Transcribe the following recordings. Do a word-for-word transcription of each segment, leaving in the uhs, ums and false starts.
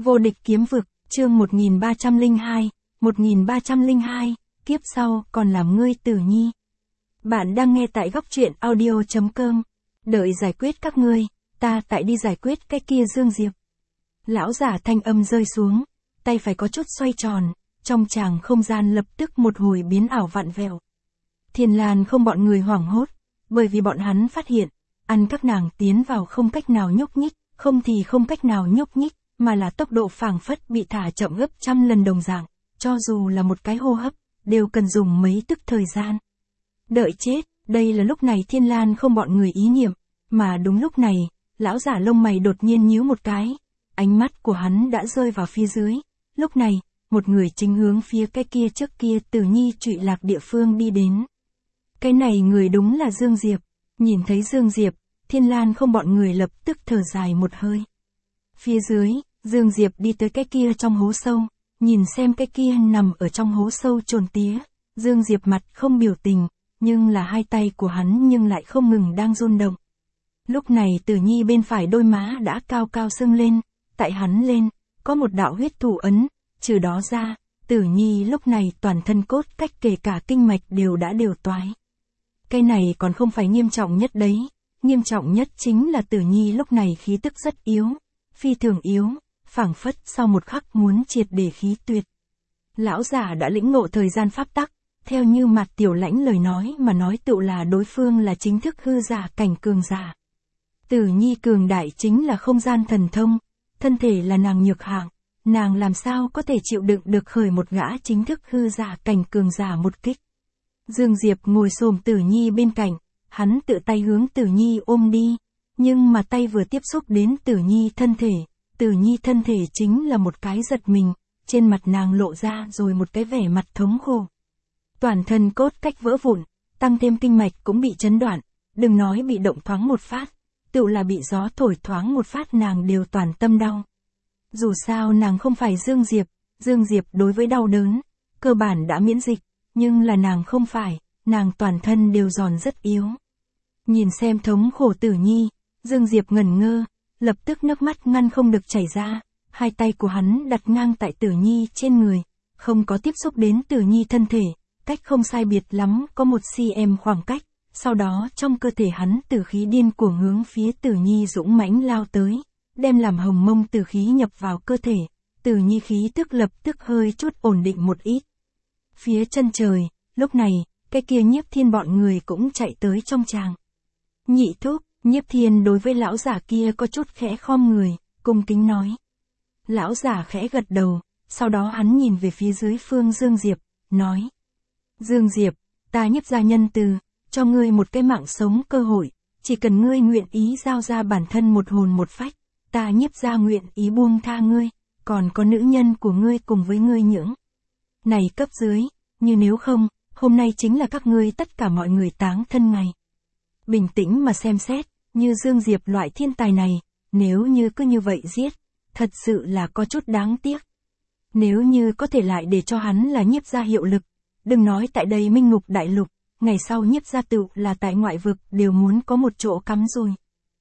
Vô địch kiếm vực, chương một nghìn ba trăm lẻ hai, một nghìn ba trăm lẻ hai, kiếp sau còn làm ngươi Tử Nhi. Bạn đang nghe tại góc truyện audio chấm com. Đợi giải quyết các ngươi, ta tại đi giải quyết cái kia Dương Diệp. Lão giả thanh âm rơi xuống, tay phải có chút xoay tròn, trong tràng không gian lập tức một hồi biến ảo vặn vẹo. Thiên Lan không bọn người hoảng hốt, bởi vì bọn hắn phát hiện, ăn các nàng tiến vào không cách nào nhúc nhích, không thì không cách nào nhúc nhích, mà là tốc độ phảng phất bị thả chậm gấp trăm lần đồng dạng, cho dù là một cái hô hấp, đều cần dùng mấy tức thời gian. Đợi chết, đây là lúc này Thiên Lan không bọn người ý niệm, mà đúng lúc này, lão giả lông mày đột nhiên nhíu một cái, ánh mắt của hắn đã rơi vào phía dưới, lúc này, một người chính hướng phía cái kia trước kia Tử Nhi trụy lạc địa phương đi đến. Cái này người đúng là Dương Diệp, nhìn thấy Dương Diệp, Thiên Lan không bọn người lập tức thở dài một hơi. Phía dưới, Dương Diệp đi tới cái kia trong hố sâu, nhìn xem cái kia nằm ở trong hố sâu trồn tía, Dương Diệp mặt không biểu tình, nhưng là hai tay của hắn nhưng lại không ngừng đang run động. Lúc này Tử Nhi bên phải đôi má đã cao cao sưng lên, tại hắn lên, có một đạo huyết thủ ấn, trừ đó ra, Tử Nhi lúc này toàn thân cốt cách kể cả kinh mạch đều đã đều toái. Cái này còn không phải nghiêm trọng nhất đấy, nghiêm trọng nhất chính là Tử Nhi lúc này khí tức rất yếu, phi thường yếu, phảng phất sau một khắc muốn triệt để khí tuyệt. Lão giả đã lĩnh ngộ thời gian pháp tắc, theo như Mạt Tiểu Lãnh lời nói mà nói tựu là đối phương là chính thức hư giả cảnh cường giả. Tử Nhi cường đại chính là không gian thần thông, thân thể là nàng nhược hạng, nàng làm sao có thể chịu đựng được khởi một gã chính thức hư giả cảnh cường giả một kích. Dương Diệp ngồi xổm Tử Nhi bên cạnh, hắn tự tay hướng Tử Nhi ôm đi, nhưng mà tay vừa tiếp xúc đến Tử Nhi thân thể, Tử Nhi thân thể chính là một cái giật mình, trên mặt nàng lộ ra rồi một cái vẻ mặt thống khổ. Toàn thân cốt cách vỡ vụn, tăng thêm kinh mạch cũng bị chấn đoạn, đừng nói bị động thoáng một phát, tựu là bị gió thổi thoáng một phát nàng đều toàn tâm đau. Dù sao nàng không phải Dương Diệp, Dương Diệp đối với đau đớn, cơ bản đã miễn dịch, nhưng là nàng không phải, nàng toàn thân đều giòn rất yếu. Nhìn xem thống khổ Tử Nhi, Dương Diệp ngẩn ngơ, lập tức nước mắt ngăn không được chảy ra, hai tay của hắn đặt ngang tại Tử Nhi trên người, không có tiếp xúc đến Tử Nhi thân thể, cách không sai biệt lắm có một cm khoảng cách, sau đó trong cơ thể hắn tử khí điên cuồng hướng phía Tử Nhi dũng mãnh lao tới, đem làm hồng mông tử khí nhập vào cơ thể, Tử Nhi khí tức lập tức hơi chút ổn định một ít. Phía chân trời, lúc này, cái kia Nhiếp Thiên bọn người cũng chạy tới trong tràng. Nhị thúc, Nhiếp Thiên đối với lão giả kia có chút khẽ khom người, cung kính nói. Lão giả khẽ gật đầu, sau đó hắn nhìn về phía dưới phương Dương Diệp, nói. Dương Diệp, ta Nhiếp gia nhân từ, cho ngươi một cái mạng sống cơ hội, chỉ cần ngươi nguyện ý giao ra bản thân một hồn một phách, ta Nhiếp gia nguyện ý buông tha ngươi, còn có nữ nhân của ngươi cùng với ngươi những. Này cấp dưới, như nếu không, hôm nay chính là các ngươi tất cả mọi người táng thân ngày. Bình tĩnh mà xem xét, như Dương Diệp loại thiên tài này, nếu như cứ như vậy giết, thật sự là có chút đáng tiếc. Nếu như có thể lại để cho hắn là Nhiếp gia hiệu lực, đừng nói tại đây Minh Ngục Đại Lục, ngày sau Nhiếp gia tựu là tại ngoại vực đều muốn có một chỗ cắm rồi.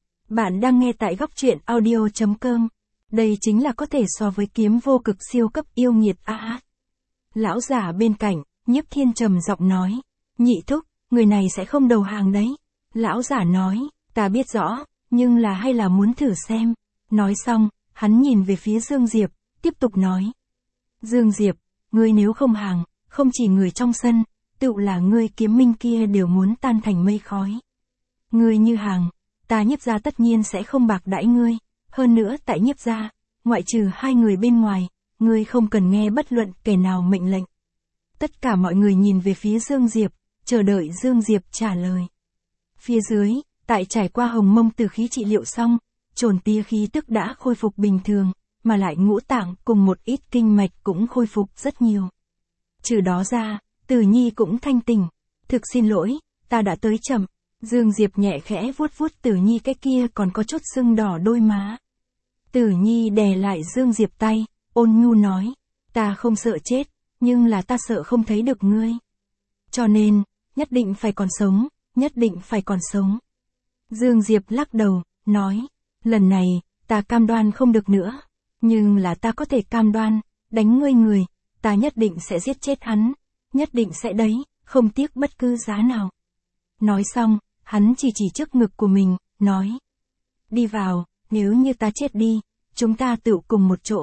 Bạn đang nghe tại góc truyện audio chấm com, đây chính là có thể so với kiếm vô cực siêu cấp yêu nghiệt a a. Lão giả bên cạnh, Nhiếp Thiên trầm giọng nói, nhị thúc, người này sẽ không đầu hàng đấy. Lão giả nói, ta biết rõ, nhưng là hay là muốn thử xem. Nói xong, hắn nhìn về phía Dương Diệp, tiếp tục nói. Dương Diệp, ngươi nếu không hàng, không chỉ người trong sân, tựu là ngươi kiếm minh kia đều muốn tan thành mây khói. Ngươi như hàng, ta Nhiếp gia tất nhiên sẽ không bạc đãi ngươi, hơn nữa tại Nhiếp gia, ngoại trừ hai người bên ngoài, ngươi không cần nghe bất luận kẻ nào mệnh lệnh. Tất cả mọi người nhìn về phía Dương Diệp, chờ đợi Dương Diệp trả lời. Phía dưới, tại trải qua hồng mông tử khí trị liệu xong, trồn tia khí tức đã khôi phục bình thường, mà lại ngũ tạng cùng một ít kinh mạch cũng khôi phục rất nhiều. Trừ đó ra, Tử Nhi cũng thanh tỉnh. Thực xin lỗi, ta đã tới chậm. Dương Diệp nhẹ khẽ vuốt vuốt Tử Nhi cái kia còn có chút sưng đỏ đôi má. Tử Nhi đè lại Dương Diệp tay, ôn nhu nói, ta không sợ chết, nhưng là ta sợ không thấy được ngươi. Cho nên, nhất định phải còn sống, nhất định phải còn sống. Dương Diệp lắc đầu, nói, lần này, ta cam đoan không được nữa. Nhưng là ta có thể cam đoan, đánh ngươi người, ta nhất định sẽ giết chết hắn, nhất định sẽ đấy, không tiếc bất cứ giá nào. Nói xong, hắn chỉ chỉ trước ngực của mình, nói. Đi vào, nếu như ta chết đi, chúng ta tựu cùng một chỗ.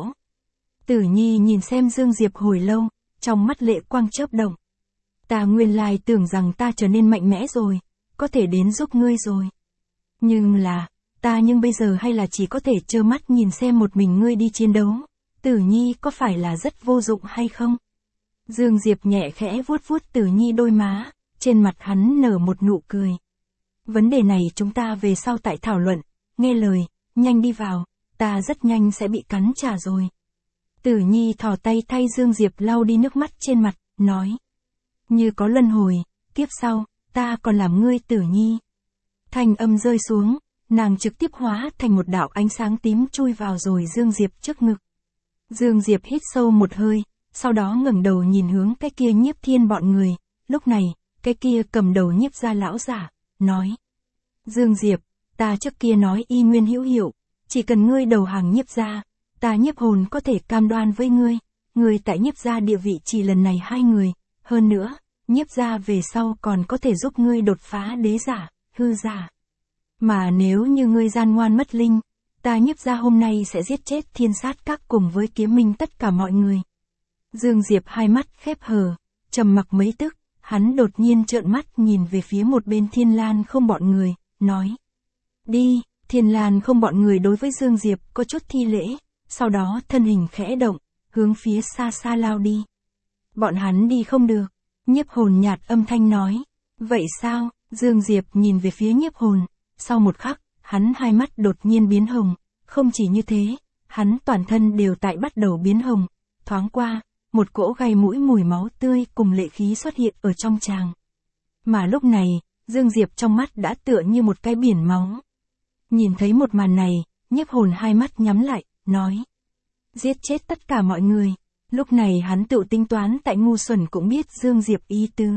Tử Nhi nhìn xem Dương Diệp hồi lâu, trong mắt lệ quang chớp động. Ta nguyên lai tưởng rằng ta trở nên mạnh mẽ rồi, có thể đến giúp ngươi rồi. Nhưng là, ta nhưng bây giờ hay là chỉ có thể trơ mắt nhìn xem một mình ngươi đi chiến đấu. Tử Nhi có phải là rất vô dụng hay không? Dương Diệp nhẹ khẽ vuốt vuốt Tử Nhi đôi má, trên mặt hắn nở một nụ cười. Vấn đề này chúng ta về sau tại thảo luận, nghe lời, nhanh đi vào, ta rất nhanh sẽ bị cắn trả rồi. Tử Nhi thò tay thay Dương Diệp lau đi nước mắt trên mặt, nói. Như có luân hồi, kiếp sau, ta còn làm ngươi Tử Nhi. Thanh âm rơi xuống, nàng trực tiếp hóa thành một đạo ánh sáng tím chui vào rồi Dương Diệp trước ngực. Dương Diệp hít sâu một hơi, sau đó ngẩng đầu nhìn hướng cái kia Nhiếp Thiên bọn người, lúc này, cái kia cầm đầu Nhiếp gia lão giả, nói. Dương Diệp, ta trước kia nói y nguyên hữu hiệu, chỉ cần ngươi đầu hàng Nhiếp gia, ta Nhiếp hồn có thể cam đoan với ngươi, ngươi tại Nhiếp gia địa vị chỉ lần này hai người, hơn nữa, Nhiếp gia về sau còn có thể giúp ngươi đột phá đế giả, hư giả. Mà nếu như ngươi gian ngoan mất linh, ta Nhiếp gia hôm nay sẽ giết chết Thiên Sát Các cùng với Kiếm Minh tất cả mọi người. Dương Diệp hai mắt khép hờ, trầm mặc mấy tức, hắn đột nhiên trợn mắt nhìn về phía một bên Thiên Lan không bọn người, nói. Đi, Thiên Lan không bọn người đối với Dương Diệp có chút thi lễ, sau đó thân hình khẽ động, hướng phía xa xa lao đi. Bọn hắn đi không được, Nhiếp hồn nhạt âm thanh nói. Vậy sao? Dương Diệp nhìn về phía Nhiếp hồn, sau một khắc, hắn hai mắt đột nhiên biến hồng, không chỉ như thế, hắn toàn thân đều tại bắt đầu biến hồng, thoáng qua, một cỗ gai mũi mùi máu tươi cùng lệ khí xuất hiện ở trong tràng. Mà lúc này, Dương Diệp trong mắt đã tựa như một cái biển máu. Nhìn thấy một màn này, Nhiếp hồn hai mắt nhắm lại, nói. Giết chết tất cả mọi người. Lúc này hắn tự tính toán tại ngu xuẩn cũng biết Dương Diệp ý tứ.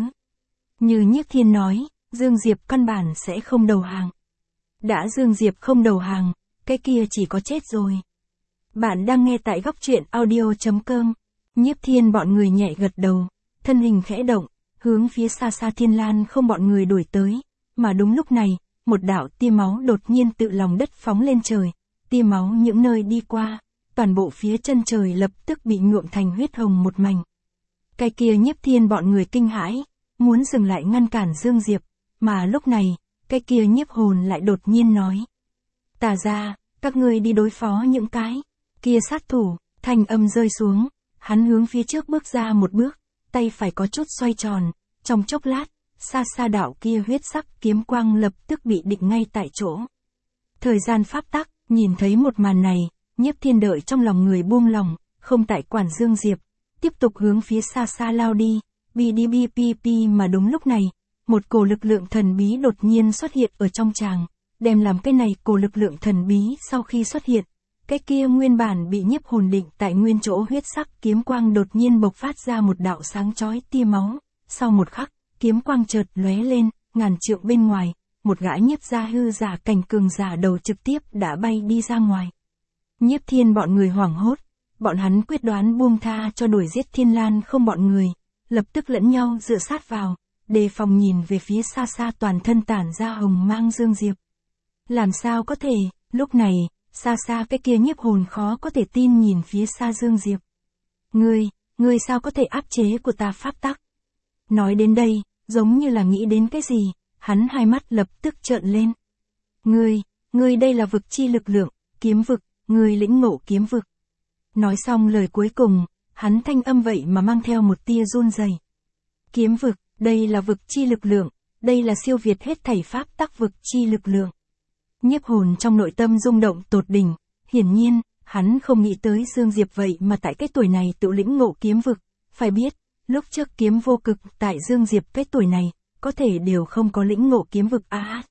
Như Nhiếp Thiên nói, Dương Diệp căn bản sẽ không đầu hàng. Đã Dương Diệp không đầu hàng, cái kia chỉ có chết rồi. Bạn đang nghe tại góc truyện audio chấm com. Nhiếp Thiên bọn người nhẹ gật đầu, thân hình khẽ động, hướng phía xa xa Thiên Lan không bọn người đuổi tới. Mà đúng lúc này, một đạo tia máu đột nhiên tự lòng đất phóng lên trời. Tia máu những nơi đi qua, toàn bộ phía chân trời lập tức bị nhuộm thành huyết hồng một mảnh. Cái kia Nhiếp Thiên bọn người kinh hãi, muốn dừng lại ngăn cản Dương Diệp, mà lúc này, cái kia Nhiếp hồn lại đột nhiên nói. Tà ra, các ngươi đi đối phó những cái kia sát thủ. Thanh âm rơi xuống, hắn hướng phía trước bước ra một bước, tay phải có chút xoay tròn, trong chốc lát, xa xa đạo kia huyết sắc kiếm quang lập tức bị định ngay tại chỗ. Thời gian pháp tắc, nhìn thấy một màn này, Nhiếp Thiên đợi trong lòng người buông lòng, không tại quản Dương Diệp, tiếp tục hướng phía xa xa lao đi, bi đi bi pi pi mà đúng lúc này, một cổ lực lượng thần bí đột nhiên xuất hiện ở trong tràng, đem làm cái này cổ lực lượng thần bí sau khi xuất hiện, cái kia nguyên bản bị Nhiếp hồn định tại nguyên chỗ huyết sắc kiếm quang đột nhiên bộc phát ra một đạo sáng chói tia máu, sau một khắc, kiếm quang chợt lóe lên, ngàn trượng bên ngoài, một gã Nhiếp gia hư giả cảnh cường giả đầu trực tiếp đã bay đi ra ngoài. Nhiếp Thiên bọn người hoảng hốt, bọn hắn quyết đoán buông tha cho đuổi giết Thiên Lan không bọn người, lập tức lẫn nhau dựa sát vào, đề phòng nhìn về phía xa xa toàn thân tản ra hồng mang Dương Diệp. Làm sao có thể, lúc này, xa xa cái kia Nhiếp hồn khó có thể tin nhìn phía xa Dương Diệp. Ngươi, ngươi sao có thể áp chế của ta pháp tắc? Nói đến đây, giống như là nghĩ đến cái gì, hắn hai mắt lập tức trợn lên. Ngươi, ngươi đây là vực chi lực lượng, kiếm vực, ngươi lĩnh ngộ kiếm vực. Nói xong lời cuối cùng, hắn thanh âm vậy mà mang theo một tia run rẩy. Kiếm vực, đây là vực chi lực lượng, đây là siêu việt hết thảy pháp tắc vực chi lực lượng. Nhiếp hồn trong nội tâm rung động tột đỉnh, hiển nhiên, hắn không nghĩ tới Dương Diệp vậy mà tại cái tuổi này tự lĩnh ngộ kiếm vực, phải biết, lúc trước kiếm vô cực tại Dương Diệp cái tuổi này, có thể đều không có lĩnh ngộ kiếm vực a. À,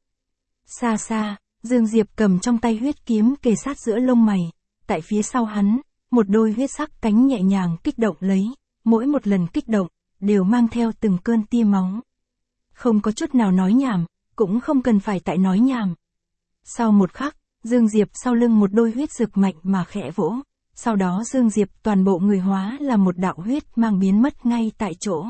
xa xa, Dương Diệp cầm trong tay huyết kiếm kề sát giữa lông mày, tại phía sau hắn, một đôi huyết sắc cánh nhẹ nhàng kích động lấy, mỗi một lần kích động, đều mang theo từng cơn tia máu. Không có chút nào nói nhảm, cũng không cần phải tại nói nhảm. Sau một khắc, Dương Diệp sau lưng một đôi huyết rực mạnh mà khẽ vỗ, sau đó Dương Diệp toàn bộ người hóa là một đạo huyết mang biến mất ngay tại chỗ.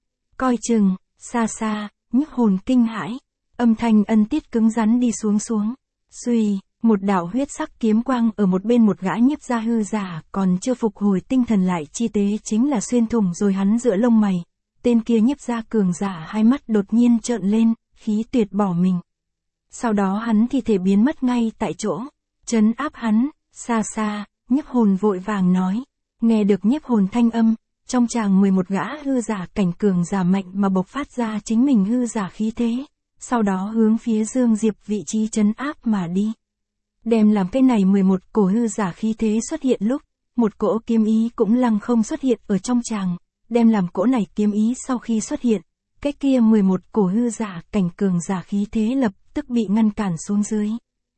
Coi chừng, xa xa, nhiếp hồn kinh hãi, âm thanh ân tiết cứng rắn đi xuống xuống. Xuy, một đạo huyết sắc kiếm quang ở một bên một gã nhiếp gia hư giả còn chưa phục hồi tinh thần lại chi tế chính là xuyên thủng rồi hắn giữa lông mày. Tên kia nhiếp gia cường giả hai mắt đột nhiên trợn lên, khí tuyệt bỏ mình. Sau đó hắn thi thể biến mất ngay tại chỗ, trấn áp hắn, xa xa, nhiếp hồn vội vàng nói. Nghe được nhiếp hồn thanh âm, trong tràng mười một gã hư giả cảnh cường giả mạnh mà bộc phát ra chính mình hư giả khí thế, sau đó hướng phía Dương Diệp vị trí trấn áp mà đi. Đem làm cái này mười một cổ hư giả khí thế xuất hiện lúc, một cỗ kiếm ý cũng lăng không xuất hiện ở trong tràng, đem làm cỗ này kiếm ý sau khi xuất hiện, cái kia mười một cổ hư giả cảnh cường giả khí thế lập tức bị ngăn cản xuống dưới.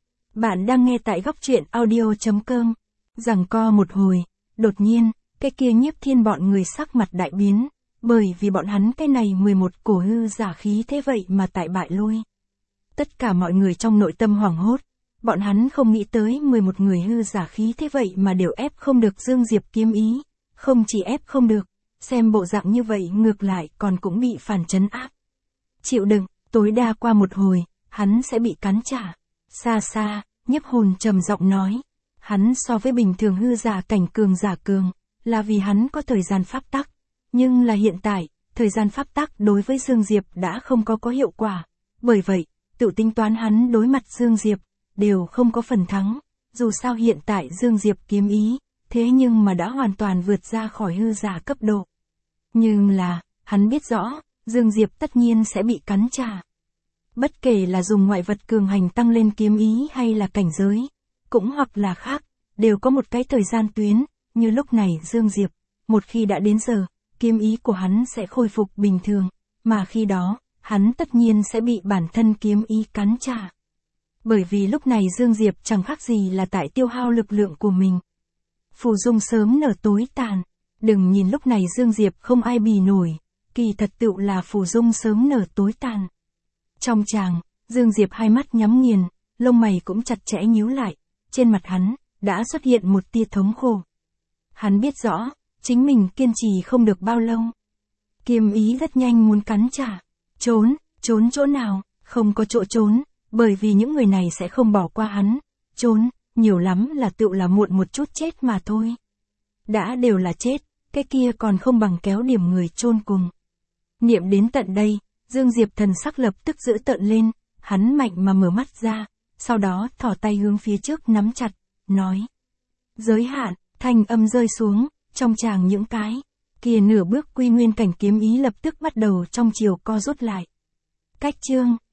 Bạn đang nghe tại góc truyện audio chấm com. Giằng co một hồi, đột nhiên, cái kia nhiếp thiên bọn người sắc mặt đại biến, bởi vì bọn hắn cái này mười một cổ hư giả khí thế vậy mà tại bại lui. Tất cả mọi người trong nội tâm hoảng hốt, bọn hắn không nghĩ tới mười một người hư giả khí thế vậy mà đều ép không được Dương Diệp kiếm ý, không chỉ ép không được, xem bộ dạng như vậy ngược lại còn cũng bị phản trấn áp. Chịu đựng, tối đa qua một hồi, hắn sẽ bị cắn trả. Xa xa, nhiếp hồn trầm giọng nói, hắn so với bình thường hư giả cảnh cường giả cường, là vì hắn có thời gian pháp tắc, nhưng là hiện tại, thời gian pháp tắc đối với Dương Diệp đã không có có hiệu quả, bởi vậy, tự tính toán hắn đối mặt Dương Diệp, đều không có phần thắng, dù sao hiện tại Dương Diệp kiếm ý, thế nhưng mà đã hoàn toàn vượt ra khỏi hư giả cấp độ. Nhưng là, hắn biết rõ, Dương Diệp tất nhiên sẽ bị cắn trả. Bất kể là dùng ngoại vật cường hành tăng lên kiếm ý hay là cảnh giới, cũng hoặc là khác, đều có một cái thời gian tuyến, như lúc này Dương Diệp, một khi đã đến giờ, kiếm ý của hắn sẽ khôi phục bình thường, mà khi đó, hắn tất nhiên sẽ bị bản thân kiếm ý cắn trả. Bởi vì lúc này Dương Diệp chẳng khác gì là tại tiêu hao lực lượng của mình. Phù dung sớm nở tối tàn, đừng nhìn lúc này Dương Diệp không ai bì nổi, kỳ thật tựu là phù dung sớm nở tối tàn. Trong tràng, Dương Diệp hai mắt nhắm nghiền, lông mày cũng chặt chẽ nhíu lại, trên mặt hắn, đã xuất hiện một tia thống khổ. Hắn biết rõ, chính mình kiên trì không được bao lâu. Kiếm ý rất nhanh muốn cắn trả, trốn, trốn chỗ nào, không có chỗ trốn, bởi vì những người này sẽ không bỏ qua hắn, trốn, nhiều lắm là tựu là muộn một chút chết mà thôi. Đã đều là chết, cái kia còn không bằng kéo điểm người chôn cùng. Niệm đến tận đây, Dương Diệp thần sắc lập tức giữ tợn lên, hắn mạnh mà mở mắt ra, sau đó thỏ tay hướng phía trước nắm chặt, nói. Giới hạn, thanh âm rơi xuống, trong tràng những cái, kia nửa bước quy nguyên cảnh kiếm ý lập tức bắt đầu trong chiều co rút lại. Cách chương